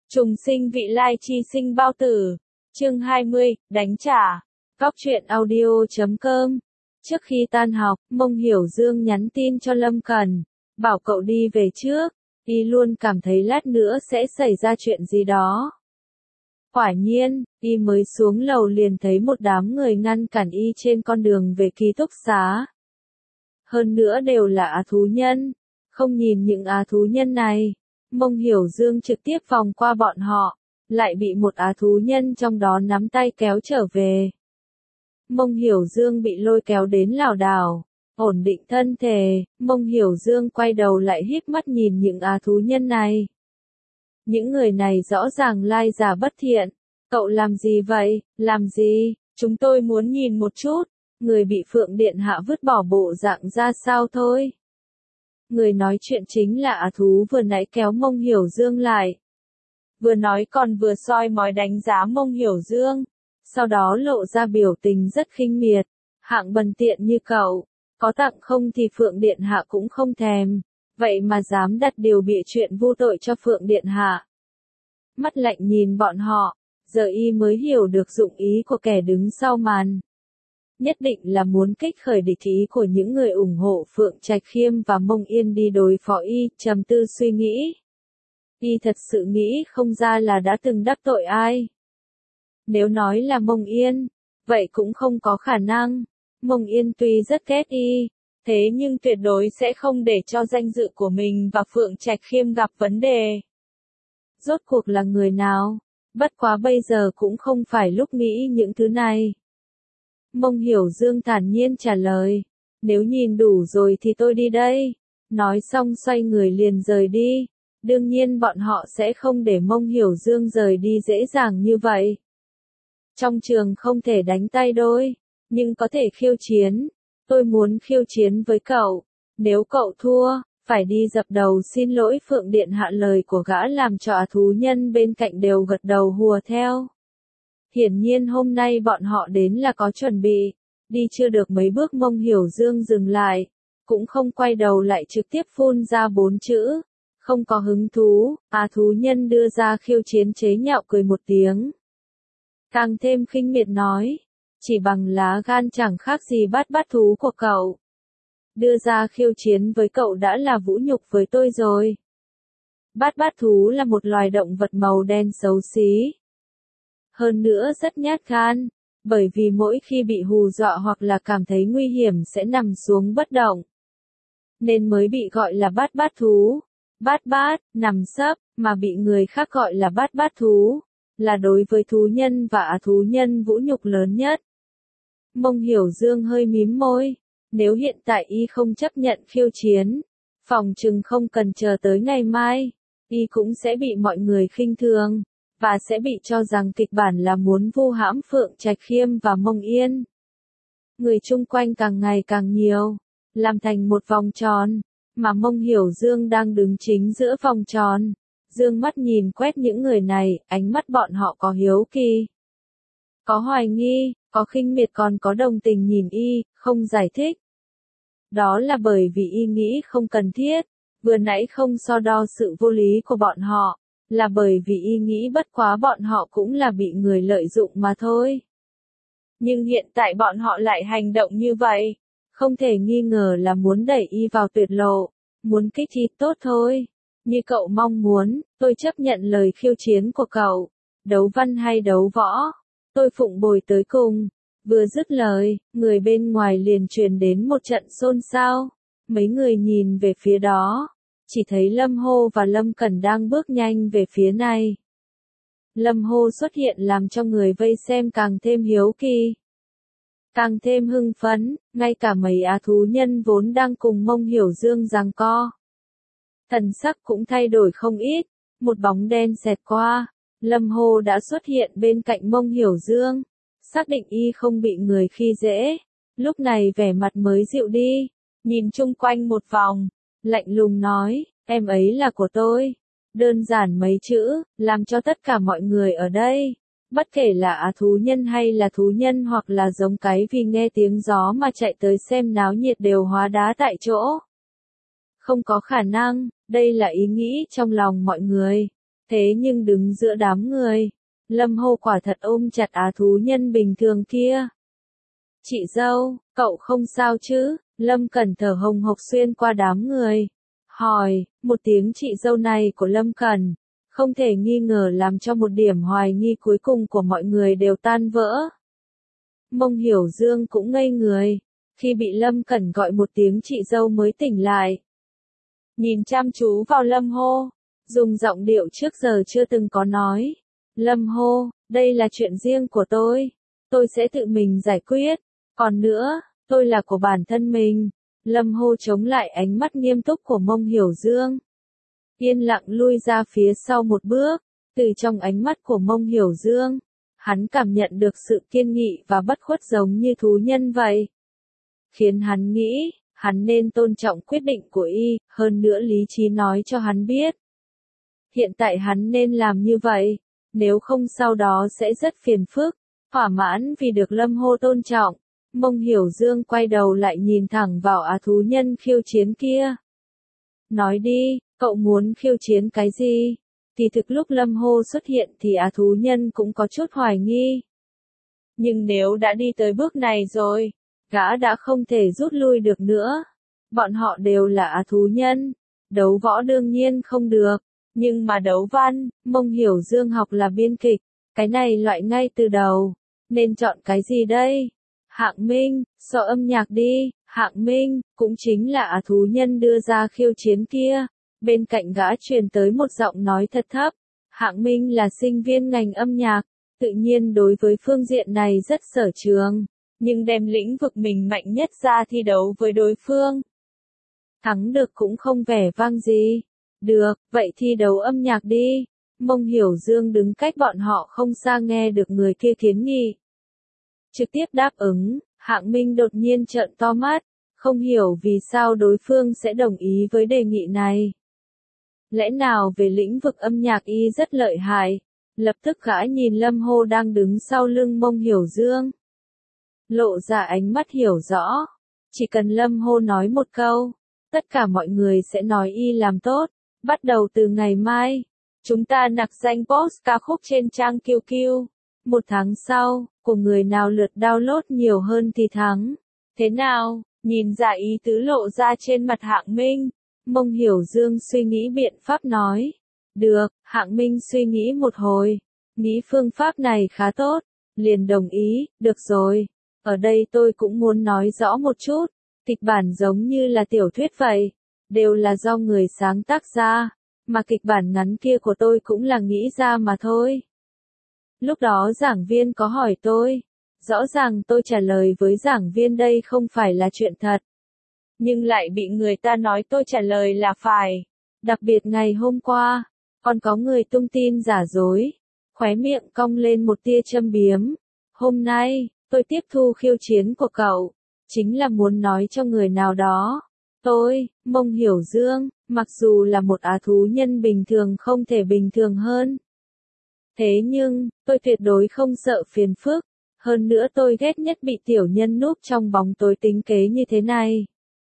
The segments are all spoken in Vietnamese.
Trùng sinh vị lai chi sinh bao tử. Chương 20, đánh trả. Góc truyện audio.com. Trước khi tan học, Mông Hiểu Dương nhắn tin cho Lâm Cần, bảo cậu đi về trước, y luôn cảm thấy lát nữa sẽ xảy ra chuyện gì đó. Quả nhiên, y mới xuống lầu liền thấy một đám người ngăn cản y trên con đường về ký túc xá. Hơn nữa đều là á thú nhân. Không nhìn những á thú nhân này, Mông Hiểu Dương trực tiếp vòng qua bọn họ, lại bị một á thú nhân trong đó nắm tay kéo trở về. Mông Hiểu Dương bị lôi kéo đến lảo đảo, ổn định thân thể, Mông Hiểu Dương quay đầu lại híp mắt nhìn những á thú nhân này. Những người này rõ ràng lai giả bất thiện. Cậu làm gì vậy, làm gì, chúng tôi muốn nhìn một chút, người bị Phượng Điện Hạ vứt bỏ bộ dạng ra sao thôi. Người nói chuyện chính là á thú vừa nãy kéo Mông Hiểu Dương lại. Vừa nói còn vừa soi mói đánh giá Mông Hiểu Dương, sau đó lộ ra biểu tình rất khinh miệt. Hạng bần tiện như cậu, có tặng không thì Phượng Điện Hạ cũng không thèm, vậy mà dám đặt điều bịa chuyện vô tội cho Phượng Điện Hạ. Mắt lạnh nhìn bọn họ, giờ y mới hiểu được dụng ý của kẻ đứng sau màn. Nhất định là muốn kích khởi địch ý của những người ủng hộ Phượng Trạch Khiêm và Mông Yên đi đối phó y, trầm tư suy nghĩ. Y thật sự nghĩ không ra là đã từng đắc tội ai. Nếu nói là Mông Yên, vậy cũng không có khả năng. Mông Yên tuy rất ghét y, thế nhưng tuyệt đối sẽ không để cho danh dự của mình và Phượng Trạch Khiêm gặp vấn đề. Rốt cuộc là người nào? Bất quá bây giờ cũng không phải lúc nghĩ những thứ này. Mông Hiểu Dương thản nhiên trả lời, nếu nhìn đủ rồi thì tôi đi đây. Nói xong xoay người liền rời đi. Đương nhiên bọn họ sẽ không để Mông Hiểu Dương rời đi dễ dàng như vậy. Trong trường không thể đánh tay đôi, nhưng có thể khiêu chiến. Tôi muốn khiêu chiến với cậu. Nếu cậu thua, phải đi dập đầu xin lỗi Phượng Điện Hạ. Lời của gã làm cho á thú nhân bên cạnh đều gật đầu hùa theo. Hiển nhiên hôm nay bọn họ đến là có chuẩn bị. Đi chưa được mấy bước Mông Hiểu Dương dừng lại, cũng không quay đầu lại trực tiếp phun ra 4 chữ. Không có hứng thú. Á thú nhân đưa ra khiêu chiến chế nhạo cười một tiếng. Càng thêm khinh miệt nói, chỉ bằng lá gan chẳng khác gì bát thú của cậu. Đưa ra khiêu chiến với cậu đã là vũ nhục với tôi rồi. Bát thú là một loài động vật màu đen xấu xí. Hơn nữa rất nhát gan, bởi vì mỗi khi bị hù dọa hoặc là cảm thấy nguy hiểm sẽ nằm xuống bất động. Nên mới bị gọi là bát thú. Bát, nằm sấp, mà bị người khác gọi là bát thú, là đối với thú nhân và á thú nhân vũ nhục lớn nhất. Mông Hiểu Dương hơi mím môi, nếu hiện tại y không chấp nhận khiêu chiến, phòng chừng không cần chờ tới ngày mai, y cũng sẽ bị mọi người khinh thường, và sẽ bị cho rằng kịch bản là muốn vu hãm Phượng Trạch Khiêm và Mông Yên. Người chung quanh càng ngày càng nhiều, làm thành một vòng tròn, mà Mông Hiểu Dương đang đứng chính giữa vòng tròn. Dương mắt nhìn quét những người này, ánh mắt bọn họ có hiếu kỳ, có hoài nghi, có khinh miệt còn có đồng tình nhìn y, không giải thích. Đó là bởi vì y nghĩ không cần thiết, vừa nãy không so đo sự vô lý của bọn họ, là bởi vì y nghĩ bất quá bọn họ cũng là bị người lợi dụng mà thôi. Nhưng hiện tại bọn họ lại hành động như vậy, không thể nghi ngờ là muốn đẩy y vào tuyệt lộ, muốn kích thích tốt thôi. Như cậu mong muốn, tôi chấp nhận lời khiêu chiến của cậu. Đấu văn hay đấu võ, tôi phụng bồi tới cùng. Vừa dứt lời, người bên ngoài liền truyền đến một trận xôn xao. Mấy người nhìn về phía đó, chỉ thấy Lâm Hô và Lâm Cẩn đang bước nhanh về phía này. Lâm Hô xuất hiện làm cho người vây xem càng thêm hiếu kỳ, càng thêm hưng phấn, ngay cả mấy á thú nhân vốn đang cùng Mông Hiểu Dương giằng co. Thần sắc cũng thay đổi không ít, một bóng đen xẹt qua, Lâm Hô đã xuất hiện bên cạnh Mông Hiểu Dương, xác định y không bị người khi dễ, lúc này vẻ mặt mới dịu đi, nhìn chung quanh một vòng, lạnh lùng nói, em ấy là của tôi. Đơn giản mấy chữ, làm cho tất cả mọi người ở đây, bất kể là á thú nhân hay là thú nhân hoặc là giống cái vì nghe tiếng gió mà chạy tới xem náo nhiệt đều hóa đá tại chỗ. Không có khả năng, đây là ý nghĩ trong lòng mọi người. Thế nhưng đứng giữa đám người, Lâm Hô quả thật ôm chặt á thú nhân bình thường kia. Chị dâu, cậu không sao chứ? Lâm Cẩn thở hồng hộc xuyên qua đám người. Hỏi, một tiếng chị dâu này của Lâm Cẩn, không thể nghi ngờ làm cho một điểm hoài nghi cuối cùng của mọi người đều tan vỡ. Mông Hiểu Dương cũng ngây người, khi bị Lâm Cẩn gọi một tiếng chị dâu mới tỉnh lại. Nhìn chăm chú vào Lâm Hô, dùng giọng điệu trước giờ chưa từng có nói. Lâm Hô, đây là chuyện riêng của tôi sẽ tự mình giải quyết. Còn nữa, tôi là của bản thân mình. Lâm Hô chống lại ánh mắt nghiêm túc của Mông Hiểu Dương. Yên lặng lui ra phía sau một bước, từ trong ánh mắt của Mông Hiểu Dương, hắn cảm nhận được sự kiên nghị và bất khuất giống như thú nhân vậy. Khiến hắn nghĩ, hắn nên tôn trọng quyết định của y, hơn nữa lý trí nói cho hắn biết. Hiện tại hắn nên làm như vậy, nếu không sau đó sẽ rất phiền phức. Thỏa mãn vì được Lâm Hô tôn trọng, Mông Hiểu Dương quay đầu lại nhìn thẳng vào á thú nhân khiêu chiến kia. Nói đi, cậu muốn khiêu chiến cái gì? Thì thực lúc Lâm Hô xuất hiện thì á thú nhân cũng có chút hoài nghi. Nhưng nếu đã đi tới bước này rồi, gã đã không thể rút lui được nữa. Bọn họ đều là á thú nhân, đấu võ đương nhiên không được, nhưng mà đấu văn, Mông Hiểu Dương học là biên kịch, cái này loại ngay từ đầu, nên chọn cái gì đây? Hạng Minh, so âm nhạc đi. Hạng Minh, cũng chính là á thú nhân đưa ra khiêu chiến kia. Bên cạnh gã truyền tới một giọng nói thật thấp. Hạng Minh là sinh viên ngành âm nhạc, tự nhiên đối với phương diện này rất sở trường, nhưng đem lĩnh vực mình mạnh nhất ra thi đấu với đối phương. Thắng được cũng không vẻ vang gì. Được, vậy thi đấu âm nhạc đi. Mông Hiểu Dương đứng cách bọn họ không xa nghe được người kia kiến nghị. Trực tiếp đáp ứng, Hạng Minh đột nhiên trợn to mắt, không hiểu vì sao đối phương sẽ đồng ý với đề nghị này. Lẽ nào về lĩnh vực âm nhạc y rất lợi hại? Lập tức gã nhìn Lâm Hô đang đứng sau lưng Mông Hiểu Dương. Lộ ra ánh mắt hiểu rõ. Chỉ cần Lâm Hô nói một câu, tất cả mọi người sẽ nói y làm tốt. Bắt đầu từ ngày mai, chúng ta nặc danh post ca khúc trên trang QQ. 1 tháng sau, của người nào lượt download nhiều hơn thì thắng. Thế nào, nhìn ra ý tứ lộ ra trên mặt Hạng Minh. Mông Hiểu Dương suy nghĩ biện pháp nói. Được, Hạng Minh suy nghĩ một hồi. Nghĩ phương pháp này khá tốt. Liền đồng ý, được rồi. Ở đây tôi cũng muốn nói rõ một chút. Kịch bản giống như là tiểu thuyết vậy. Đều là do người sáng tác ra. Mà kịch bản ngắn kia của tôi cũng là nghĩ ra mà thôi. Lúc đó giảng viên có hỏi tôi. Rõ ràng tôi trả lời với giảng viên đây không phải là chuyện thật. Nhưng lại bị người ta nói tôi trả lời là phải. Đặc biệt ngày hôm qua, còn có người tung tin giả dối. Khóe miệng cong lên một tia châm biếm. Hôm nay, tôi tiếp thu khiêu chiến của cậu. Chính là muốn nói cho người nào đó. Tôi, Mông Hiểu Dương, mặc dù là một á thú nhân bình thường không thể bình thường hơn. Thế nhưng, tôi tuyệt đối không sợ phiền phức. Hơn nữa tôi ghét nhất bị tiểu nhân núp trong bóng tối tính kế như thế này.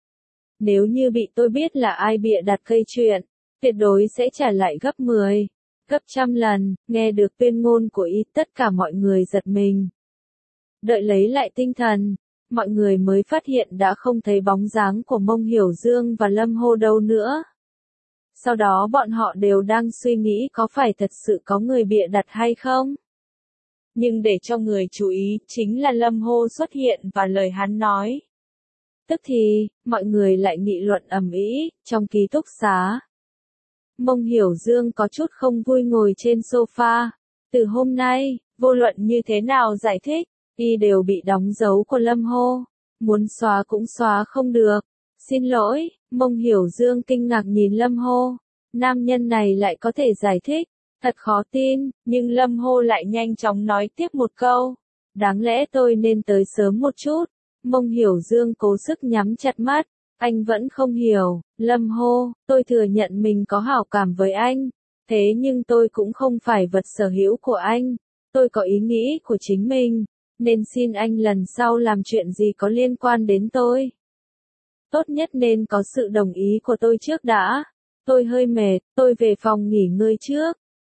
Nếu như bị tôi biết là ai bịa đặt gây chuyện, tuyệt đối sẽ trả lại gấp 10, gấp trăm lần. Nghe được tuyên ngôn của y, tất cả mọi người giật mình. Đợi lấy lại tinh thần, mọi người mới phát hiện đã không thấy bóng dáng của Mông Hiểu Dương và Lâm Hô đâu nữa. Sau đó bọn họ đều đang suy nghĩ có phải thật sự có người bịa đặt hay không. Nhưng để cho người chú ý chính là Lâm Hô xuất hiện và lời hắn nói. Tức thì, mọi người lại nghị luận ầm ĩ trong ký túc xá. Mông Hiểu Dương có chút không vui ngồi trên sofa. Từ hôm nay, vô luận như thế nào giải thích, y đều bị đóng dấu của Lâm Hô. Muốn xóa cũng xóa không được. Xin lỗi, Mông Hiểu Dương kinh ngạc nhìn Lâm Hô. Nam nhân này lại có thể giải thích. Thật khó tin, nhưng Lâm Hô lại nhanh chóng nói tiếp một câu. Đáng lẽ tôi nên tới sớm một chút. Mông Hiểu Dương cố sức nhắm chặt mắt. Anh vẫn không hiểu. Lâm Hô, tôi thừa nhận mình có hảo cảm với anh. Thế nhưng tôi cũng không phải vật sở hữu của anh. Tôi có ý nghĩ của chính mình. Nên xin anh lần sau làm chuyện gì có liên quan đến tôi. Tốt nhất nên có sự đồng ý của tôi trước đã. Tôi hơi mệt, tôi về phòng nghỉ ngơi trước.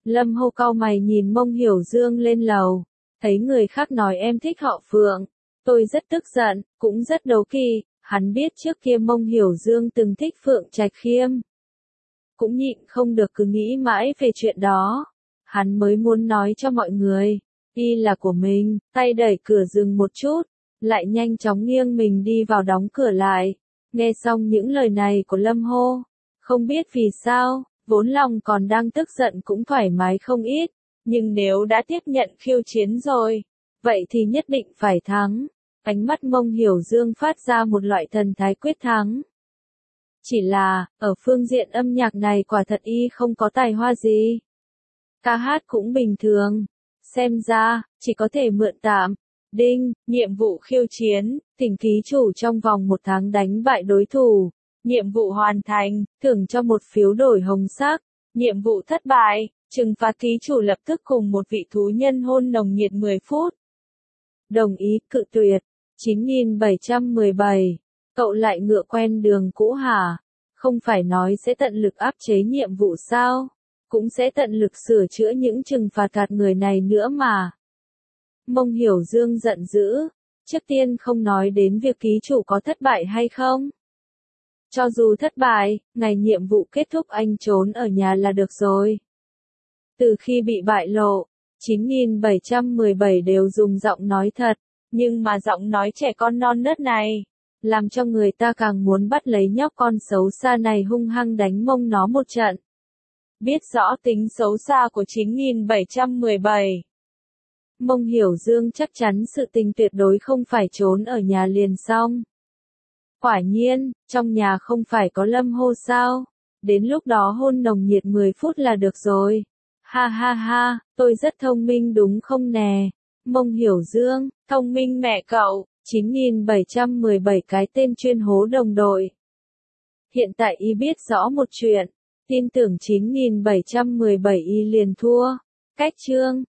Lâm Hô cau mày nhìn Mông Hiểu Dương lên lầu, thấy người khác nói em thích họ Phượng. Tôi rất tức giận, cũng rất đố kỵ, hắn biết trước kia Mông Hiểu Dương từng thích Phượng Trạch Khiêm. Cũng nhịn không được cứ nghĩ mãi về chuyện đó. Hắn mới muốn nói cho mọi người, y là của mình, tay đẩy cửa dừng một chút, lại nhanh chóng nghiêng mình đi vào đóng cửa lại. Nghe xong những lời này của Lâm Hô, không biết vì sao, vốn lòng còn đang tức giận cũng thoải mái không ít, nhưng nếu đã tiếp nhận khiêu chiến rồi, vậy thì nhất định phải thắng. Ánh mắt Mông Hiểu Dương phát ra một loại thần thái quyết thắng. Chỉ là, ở phương diện âm nhạc này quả thật y không có tài hoa gì. Ca hát cũng bình thường. Xem ra, chỉ có thể mượn tạm. Đinh, nhiệm vụ khiêu chiến, thỉnh ký chủ trong vòng 1 tháng đánh bại đối thủ. Nhiệm vụ hoàn thành, thưởng cho 1 phiếu đổi hồng sắc. Nhiệm vụ thất bại, trừng phạt ký chủ lập tức cùng một vị thú nhân hôn nồng nhiệt 10 phút. Đồng ý, cự tuyệt. 9717. Cậu lại ngựa quen đường cũ hả? Không phải nói sẽ tận lực áp chế nhiệm vụ sao? Cũng sẽ tận lực sửa chữa những trừng phạt gạt người này nữa mà. Mông Hiểu Dương giận dữ. Trước tiên không nói đến việc ký chủ có thất bại hay không. Cho dù thất bại, ngày nhiệm vụ kết thúc anh trốn ở nhà là được rồi. Từ khi bị bại lộ, 9717 đều dùng giọng nói thật, nhưng mà giọng nói trẻ con non nớt này, làm cho người ta càng muốn bắt lấy nhóc con xấu xa này hung hăng đánh mông nó một trận. Biết rõ tính xấu xa của 9717. Mông Hiểu Dương chắc chắn sự tình tuyệt đối không phải trốn ở nhà liền xong. Quả nhiên, trong nhà không phải có Lâm Hô sao? Đến lúc đó hôn nồng nhiệt 10 phút là được rồi. Ha ha ha, tôi rất thông minh đúng không nè? Mông Hiểu Dương, thông minh mẹ cậu, 9717 cái tên chuyên hố đồng đội. Hiện tại y biết rõ một chuyện, tin tưởng 9717 y liền thua. Cách chương